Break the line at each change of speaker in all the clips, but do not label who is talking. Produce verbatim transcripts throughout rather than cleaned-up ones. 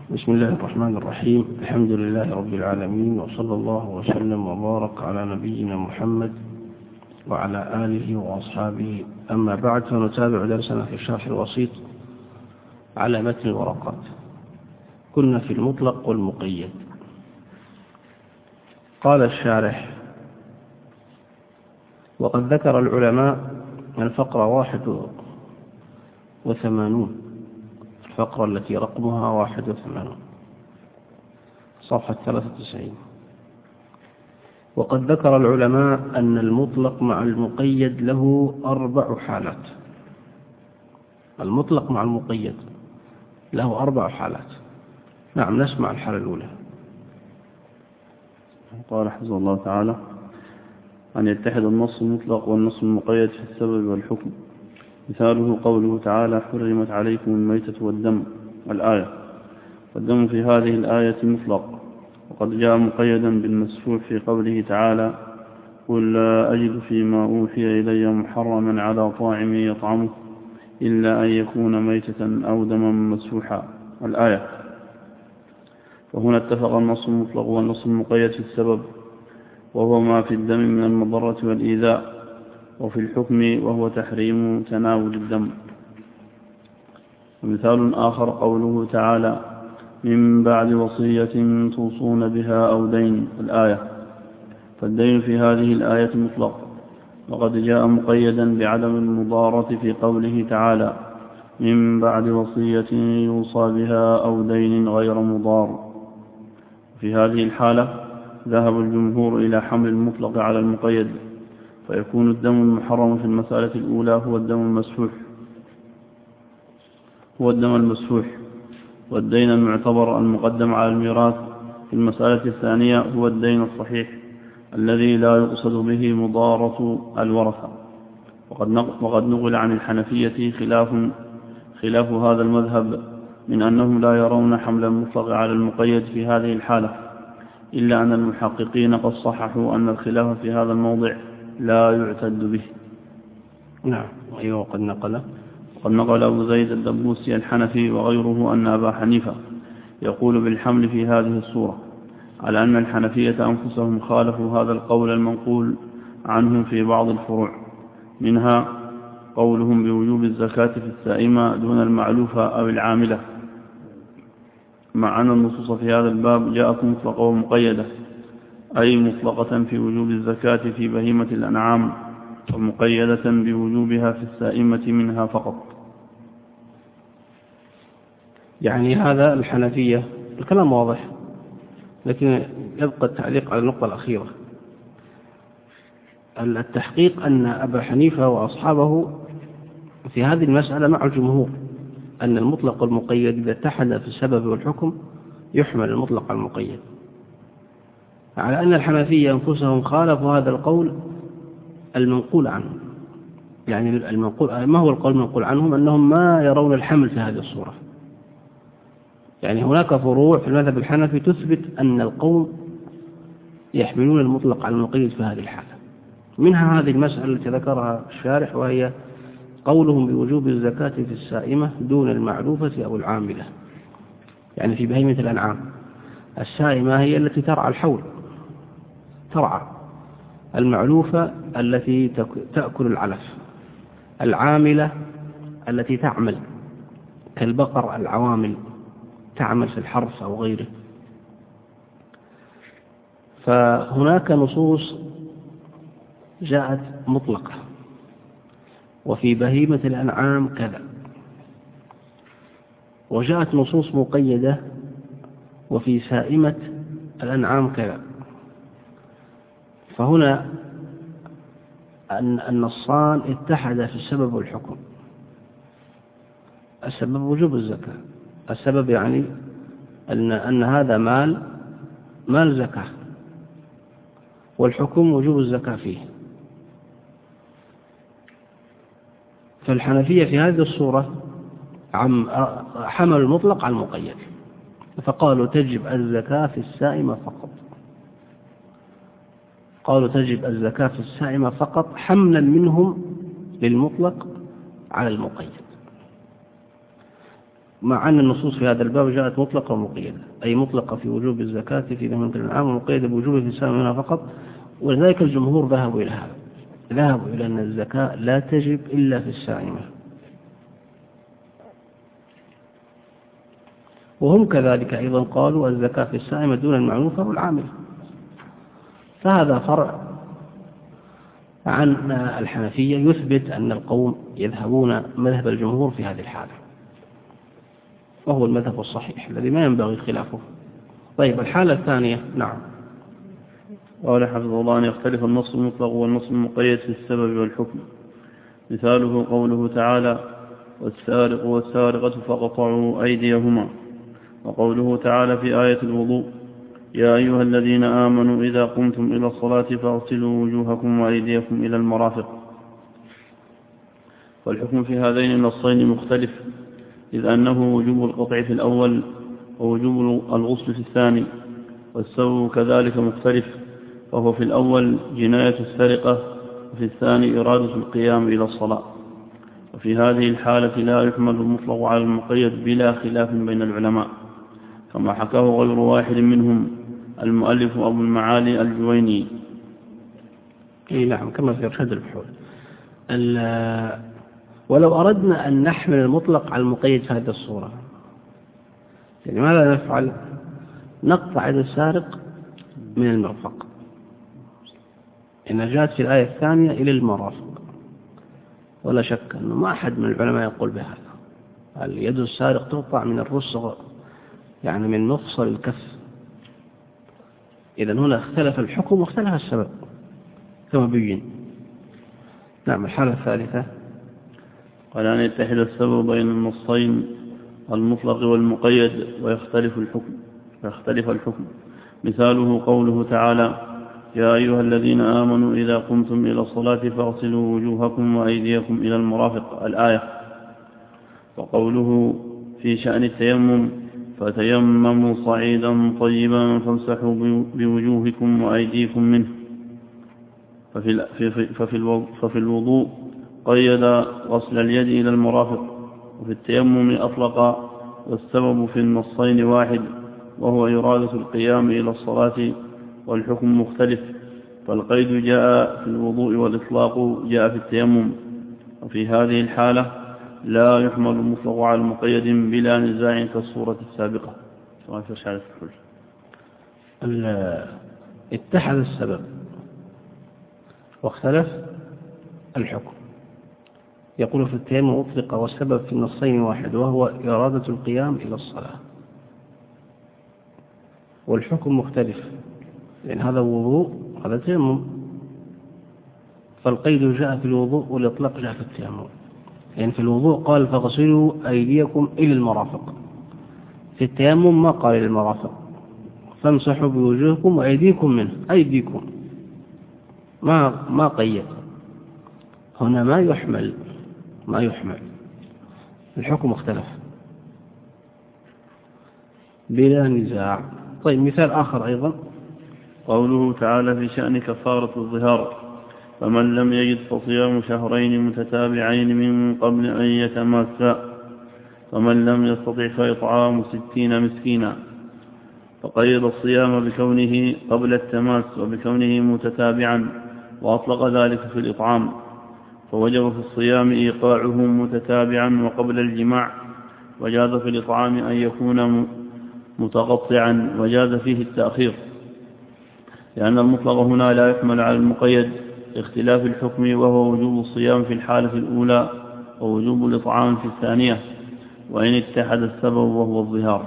بسم الله الرحمن الرحيم. الحمد لله رب العالمين، وصلى الله وسلم وبارك على نبينا محمد وعلى آله وأصحابه. أما بعد، فنتابع درسنا في الشرح الوسيط على متن الورقات. كنا في المطلق والمقيد. قال الشارح: وقد ذكر العلماء الفقرة واحد وثمانون، الفقرة التي رقمها واحد وثمانون، صفحة ثلاثة وتسعين. وقد ذكر العلماء أن المطلق مع المقيد له أربع حالات. المطلق مع المقيد له أربع حالات. نعم، نسمع الحالة الأولى.
قال حفظه الله تعالى: أن يتحد النص المطلق والنص المقيد في السبب والحكم. مثاله قوله تعالى: حرمت عليكم الميتة والدم، الآية. والدم في هذه الآية مطلق، وقد جاء مقيدا بالمسفوح في قوله تعالى: قل لا أجد فيما أوحي إلي محرما على طاعم يطعمه إلا أن يكون ميتة أو دما مسفوحا، الآية. وهنا اتفق النص المطلق والنص المقيد في السبب، وهو ما في الدم من المضرة والإيذاء، وفي الحكم وهو تحريم تناول الدم. ومثال آخر قوله تعالى: من بعد وصية توصون بها أو دين، الآية. فالدين في هذه الآية مطلق، وقد جاء مقيدا بعدم المضارة في قوله تعالى: من بعد وصية يوصى بها أو دين غير مضار. في هذه الحالة ذهب الجمهور إلى حمل المطلق على المقيد، فيكون الدم المحرم في المسألة الأولى هو الدم المسفوح هو الدم المسفوح والدين المعتبر المقدم على الميراث في المسألة الثانية هو الدين الصحيح الذي لا يقصد به مضارة الورثة. وقد نقل عن الحنفية خلاف خلاف هذا المذهب، من أنهم لا يرون حمل المطلق على المقيد في هذه الحالة، إلا أن المحققين قد صححوا أن الخلاف في هذا الموضع لا يعتد به.
نعم. أيوة. وقد نقل
وقد نقل أبو زيد الدبوسي الحنفي وغيره أن أبا حنيفة يقول بالحمل في هذه الصورة، على أن الحنفية أنفسهم خالفوا هذا القول المنقول عنهم في بعض الفروع، منها قولهم بوجوب الزكاة في السائمة دون المعلوفة أو العاملة، مع أن النصوص في هذا الباب جاءت مطلقة ومقيدة، أي مطلقة في وجوب الزكاة في بهيمة الأنعام، ومقيدة بوجوبها في السائمة منها فقط.
يعني هذا الحنفية الكلام واضح، لكن يبقى التعليق على النقطة الأخيرة. التحقيق أن أبا حنيفة وأصحابه في هذه المسألة مع الجمهور، أن المطلق والمقيد إذا اتحد في السبب والحكم يحمل المطلق على المقيد، على أن الحنفية أنفسهم خالفوا هذا القول المنقول عنهم. يعني المنقول ما هو القول المنقول عنهم؟ أنهم ما يرون الحمل في هذه الصورة. يعني هناك فروع في المذهب الحنفي تثبت أن القوم يحملون المطلق على المقيد في هذه الحالة، منها هذه المسألة التي ذكرها الشارح، وهي قولهم بوجوب الزكاة في السائمة دون المعلوفة أو العاملة. يعني في بهيمة الأنعام، السائمة هي التي ترعى الحول، ترعى. المعلوفة التي تأكل العلف. العاملة التي تعمل، كالبقر العوامل، تعمل في الحرث أو غيره. فهناك نصوص جاءت مطلقة، وفي بهيمة الأنعام كذا، وجاءت نصوص مقيدة وفي سائمة الأنعام كذا. فهنا أن النصان اتحد في السبب والحكم. السبب وجوب الزكاة، السبب يعني أن, أن هذا مال مال زكاة، والحكم وجوب الزكاة فيه. فالحنفية في هذه الصورة حمل المطلق على المقيد، فقالوا تجب الزكاة في السائمة فقط. قالوا تجب الزكاة في السائمة فقط، حملا منهم للمطلق على المقيد. مع أن النصوص في هذا الباب جاءت مطلقة ومقيدة، أي مطلقة في وجوب الزكاة في ذمة العام ومقيدة بوجوب في السنة منها فقط. ولذلك الجمهور ذهبوا إلى هذا، ذهبوا إلى أن الزكاة لا تجب إلا في السائمة، وهم كذلك أيضا قالوا الزكاة في السائمة دون المعلوفة والعاملة. فهذا فرع عن الحنفية يثبت أن القوم يذهبون مذهب الجمهور في هذه الحالة، وهو المذهب الصحيح الذي ما ينبغي خلافه. طيب الحالة الثانية. نعم.
قال حفظه الله أن يختلف النص المطلق والنص المقيد في السبب والحكم. مثاله قوله تعالى والسارق والسارقة فقطعوا أيديهما، وقوله تعالى في آية الوضوء يا أيها الذين آمنوا إذا قمتم إلى الصلاة فاغسلوا وجوهكم وأيديكم إلى المرافق. والحكم في هذين النصين مختلف، إذ أنه وجوب القطع في الأول ووجوب الغسل في الثاني، والسبب كذلك مختلف، فهو في الأول جناية السرقة وفي الثاني إرادة القيام إلى الصلاة. وفي هذه الحالة لا يحمل المطلق على المقيد بلا خلاف بين العلماء، كما حكاه غير واحد منهم المؤلف أبو المعالي الجويني.
إيه نعم، كما في إرشاد البحوث. ولو أردنا أن نحمل المطلق على المقيد في هذه الصورة، يعني ماذا نفعل؟ نقطع يد السارق من المرفق، إن جاءت في الآية الثانية إلى المرافق، ولا شك أنه ما أحد من العلماء يقول بهذا. اليد السارق تقطع من الرسغ، يعني من مفصل الكف. إذن هنا اختلف الحكم واختلف السبب كما بين. نعم. الحالة الثالثة
قال أن يتحد السبب بين النصين المطلق والمقيد ويختلف الحكم ويختلف الحكم مثاله قوله تعالى يا أيها الذين آمنوا إذا قمتم إلى الصلاة فاغسلوا وجوهكم وأيديكم إلى المرافق الآية. وقوله في شأن التيمم فتيمموا صعيدا طيبا فامسحوا بوجوهكم وأيديكم منه. ففي, ففي, ففي الوضوء قيد غسل اليد إلى المرافق، وفي التيمم أطلق، والسبب في النصين واحد وهو إرادة القيام إلى الصلاة، والحكم مختلف، فالقيد جاء في الوضوء والإطلاق جاء في التيمم. وفي هذه الحالة لا يحمل المطلق على المقيد بلا نزاع كالصورة السابقة.
اتحد السبب واختلف الحكم. يقول في التيمم أطلق والسبب في النصين واحد وهو إرادة القيام إلى الصلاة، والحكم مختلف، لأن هذا وضوء هذا تيمم، فالقيد جاء في الوضوء والإطلاق جاء في التيمم. يعني في الوضوء قال فاغسلوا أيديكم إلى المرافق، في التيمم ما قال إلى المرافق، فامسحوا بوجوهكم وأيديكم منه، أيديكم ما ما قيد هنا، ما يحمل ما يحمل الحكم اختلف بلا نزاع. طيب مثال آخر أيضا
قوله تعالى في شأن كفارة الظهار فمن لم يجد فصيام شهرين متتابعين من قبل أن يتماسا، فمن لم يستطع فإطعام ستين مسكينا. فقيد الصيام بكونه قبل التماس وبكونه متتابعا، وأطلق ذلك في الإطعام، فوجب في الصيام إيقاعه متتابعا وقبل الجماع، وجاز في الإطعام أن يكون متقطعا، وجاز فيه التأخير، لأن المطلق هنا لا يحمل على المقيد اختلاف الحكم، وهو وجوب الصيام في الحالة الأولى ووجوب الإطعام في الثانية، وإن اتحد السبب وهو الظهار.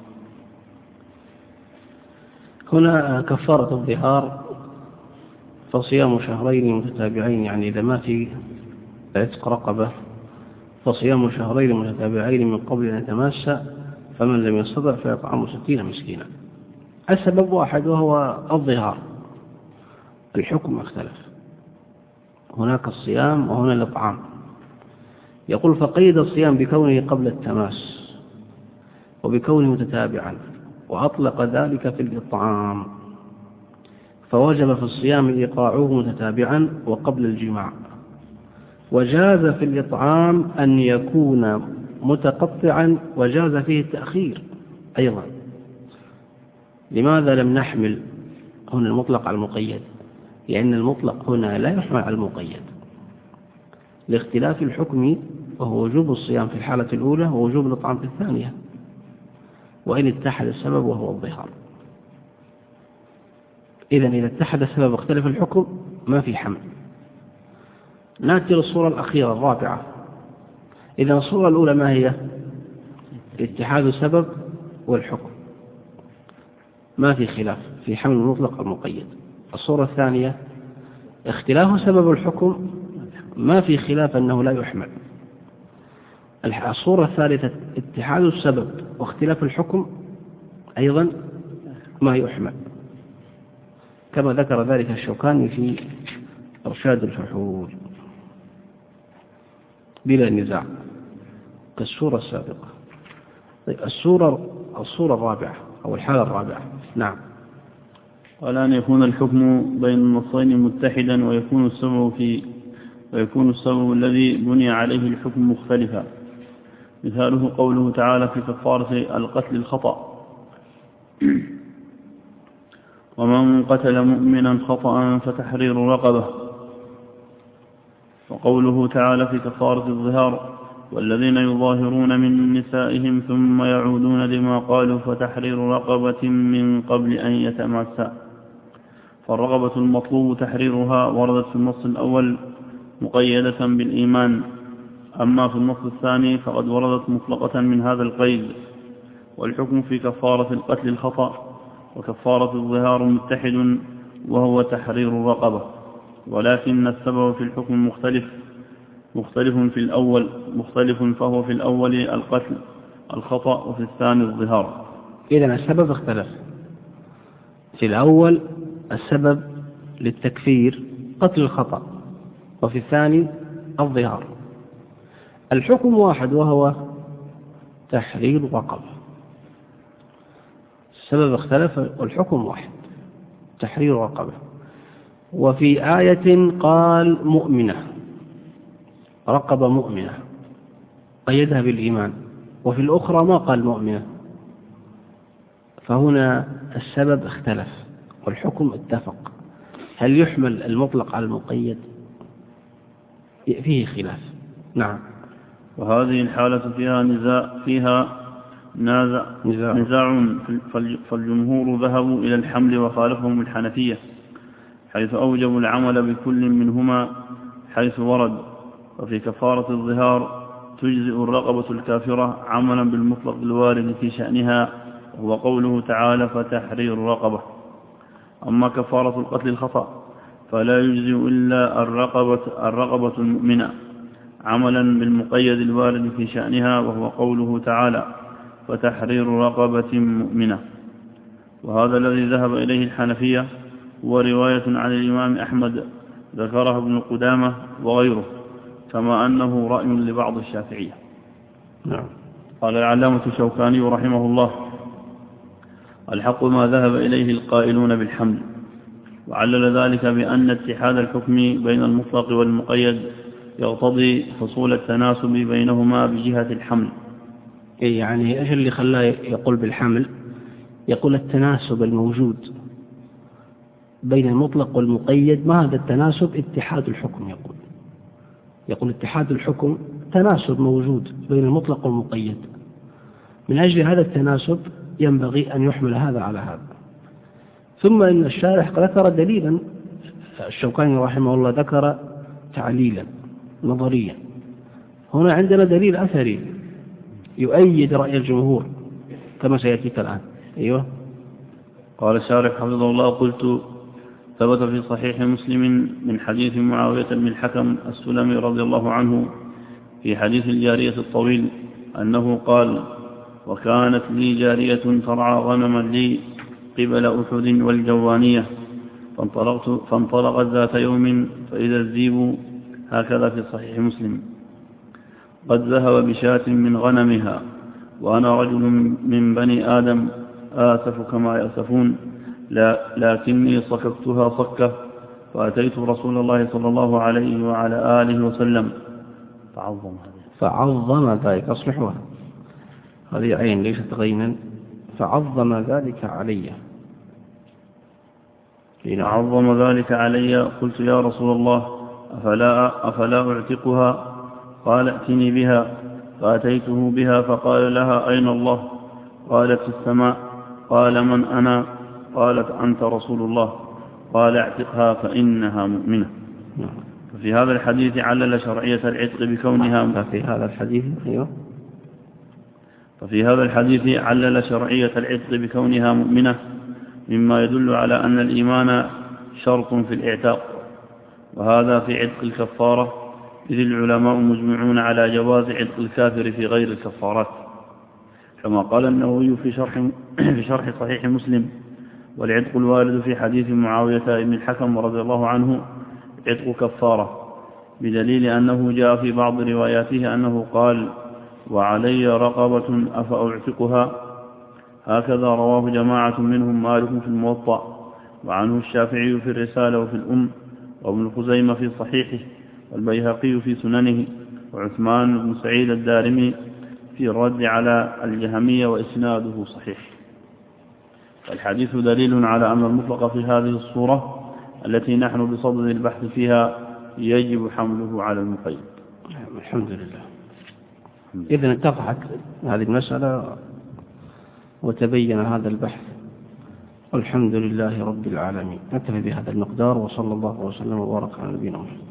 هنا كفارة الظهار فصيام شهرين متتابعين، يعني إذا ما في عتق رقبة فصيام شهرين متتابعين من قبل أن يتماسى، فمن لم يستطع فيطعم ستين مسكينا. السبب واحد وهو الظهار، الحكم اختلف، هناك الصيام وهنا الإطعام. يقول فقيد الصيام بكونه قبل التماس وبكونه متتابعا، وأطلق ذلك في الإطعام، فوجب في الصيام إيقاعه متتابعا وقبل الجماع، وجاز في الإطعام أن يكون متقطعا وجاز فيه التأخير أيضا. لماذا لم نحمل هنا المطلق على المقيد؟ لأن المطلق هنا لا يحمل على المقيد لاختلاف الحكم، وهو وجوب الصيام في الحالة الأولى ووجوب الإطعام في الثانية، وإن اتحد السبب وهو الظهار. إذن إذا اتحد السبب واختلف الحكم ما في حمل. نأتي للصورة الأخيرة الرابعة. إذن الصورة الأولى ما هي؟ اتحاد السبب والحكم، ما في خلاف في حمل المطلق المقيد. الصورة الثانية اختلاف سبب الحكم، ما في خلاف أنه لا يحمل. الصورة الثالثة اتحاد السبب واختلاف الحكم أيضا ما يحمل، كما ذكر ذلك الشوكاني في إرشاد الفحول بلا نزاع كالصورة السابقة. الصورة الصورة الرابعة أو الحالة الرابعة. نعم.
قال أن يكون الحكم بين النصين متحدا ويكون السبب في ويكون السبب الذي بني عليه الحكم مختلفا. مثاله قوله تعالى في كفارة القتل الخطأ: ومن قتل مؤمنا خطأ فتحرير رقبة. وقوله تعالى في كفارة الظهار: والذين يظاهرون من نسائهم ثم يعودون لما قالوا فتحرير رقبة من قبل أن يتماسا. فالرقبة المطلوب تحريرها وردت في النص الأول مقيدة بالإيمان، أما في النص الثاني فقد وردت مطلقة من هذا القيد. والحكم في كفارة القتل الخطأ وكفارة الظهار متحد وهو تحرير الرقبة، ولكن السبب في الحكم مختلف مختلف في الأول مختلف فهو في الأول القتل الخطأ وفي الثاني الظهار.
إذن السبب اختلف. في الأول السبب للتكفير قتل الخطأ، وفي الثاني الظهار. الحكم واحد وهو تحرير رقبة. السبب اختلف والحكم واحد تحرير رقبة. وفي آية قال مؤمنة، رقبة مؤمنة قيدها بالإيمان، وفي الأخرى ما قال مؤمنة، فهنا السبب اختلف والحكم اتفق. هل يحمل المطلق على المقيد؟ فيه خلاف. نعم.
وهذه الحالة فيها نزاع فيها نازع نزاع, نزاع فالجمهور ذهبوا إلى الحمل وخالفهم الحنفية، حيث أوجبوا العمل بكل منهما حيث ورد. وفي كفارة الظهار تجزئ الرقبة الكافرة عملا بالمطلق الوارد في شأنها، وهو قوله تعالى فتحرير رقبة. أما كفارة القتل الخطأ فلا يجزئ إلا الرقبة, الرقبة المؤمنة عملا بالمقيد الوارد في شأنها، وهو قوله تعالى فتحرير رقبة مؤمنة. وهذا الذي ذهب إليه الحنفية هو رواية عن الإمام أحمد ذكرها ابن قدامة وغيره، كما أنه رأي لبعض الشافعية.
نعم.
قال العلامة الشوكاني رحمه الله: الحق ما ذهب إليه القائلون بالحمل، وعلل ذلك بأن اتحاد الحكم بين المطلق والمقيد يقتضي حصول التناسب بينهما بجهة الحمل.
يعني إيش اللي خلاه يقول بالحمل؟ يقول التناسب الموجود بين المطلق والمقيد، ما هذا التناسب؟ اتحاد الحكم. يقول يقول اتحاد الحكم تناسب موجود بين المطلق والمقيد، من أجل هذا التناسب ينبغي أن يحمل هذا على هذا. ثم إن الشارح ذكر دليلا، الشوكاني رحمه الله ذكر تعليلا نظريا. هنا عندنا دليل أثري يؤيد رأي الجمهور كما سيأتيك الآن. أيوة.
قال الشارح حفظه الله: قلت: ثبت في صحيح مسلم من حديث معاوية بن الحكم السلمي رضي الله عنه في حديث الجارية الطويل أنه قال: وكانت لي جارية ترعى غنما لي قبل أحد والجوانية، فانطلقت فانطلقت ذات يوم فإذا الذيب، هكذا في صحيح مسلم، قد ذهب بشاة من غنمها، وأنا رجل من بني آدم آسف كما يأسفون، لا لكني صككتها صكة، فأتيت رسول الله صلى الله عليه وعلى آله وسلم
فعظم ذلك، أصلحوها، هذه عين ليست غينا، فعظم ذلك علي.
فعظم ذلك علي. قلت يا رسول الله أفلا, أفلا أعتقها؟ قال ائتني بها. فأتيته بها فقال لها أين الله؟ قالت في السماء. قال من أنا؟ قالت أنت رسول الله. قال اعتقها فإنها مؤمنة. ففي هذا الحديث علل شرعية العتق بكونها
ففي هذا الحديث أيوه
ففي هذا الحديث علل شرعية العتق بكونها مؤمنة، مما يدل على أن الإيمان شرط في الاعتاق، وهذا في عتق الكفارة، إذ العلماء مجمعون على جواز عتق الكافر في غير الكفارات، كما قال النووي في شرح, في شرح صحيح مسلم: والعتق الوارد في حديث معاوية بن الحكم رضي الله عنه عتق كفارة، بدليل أنه جاء في بعض رواياته أنه قال: وعلي رقبة أفأعتقها. هكذا رواه جماعة منهم مالك في الموطأ، وعنه الشافعي في الرسالة وفي الأم، وابن خزيمة في صحيحه، والبيهقي في سننه، وعثمان بن سعيد الدارمي في الرد على الجهمية، وإسناده صحيح. الحديث دليل على أن المطلق في هذه الصورة التي نحن بصدد البحث فيها يجب حمله على المقيد.
الحمد لله. إذن اتضحت هذه المسألة وتبين هذا البحث، والحمد لله رب العالمين. نكتفي بهذا المقدار، وصلى الله وسلم وبارك على نبينا محمد.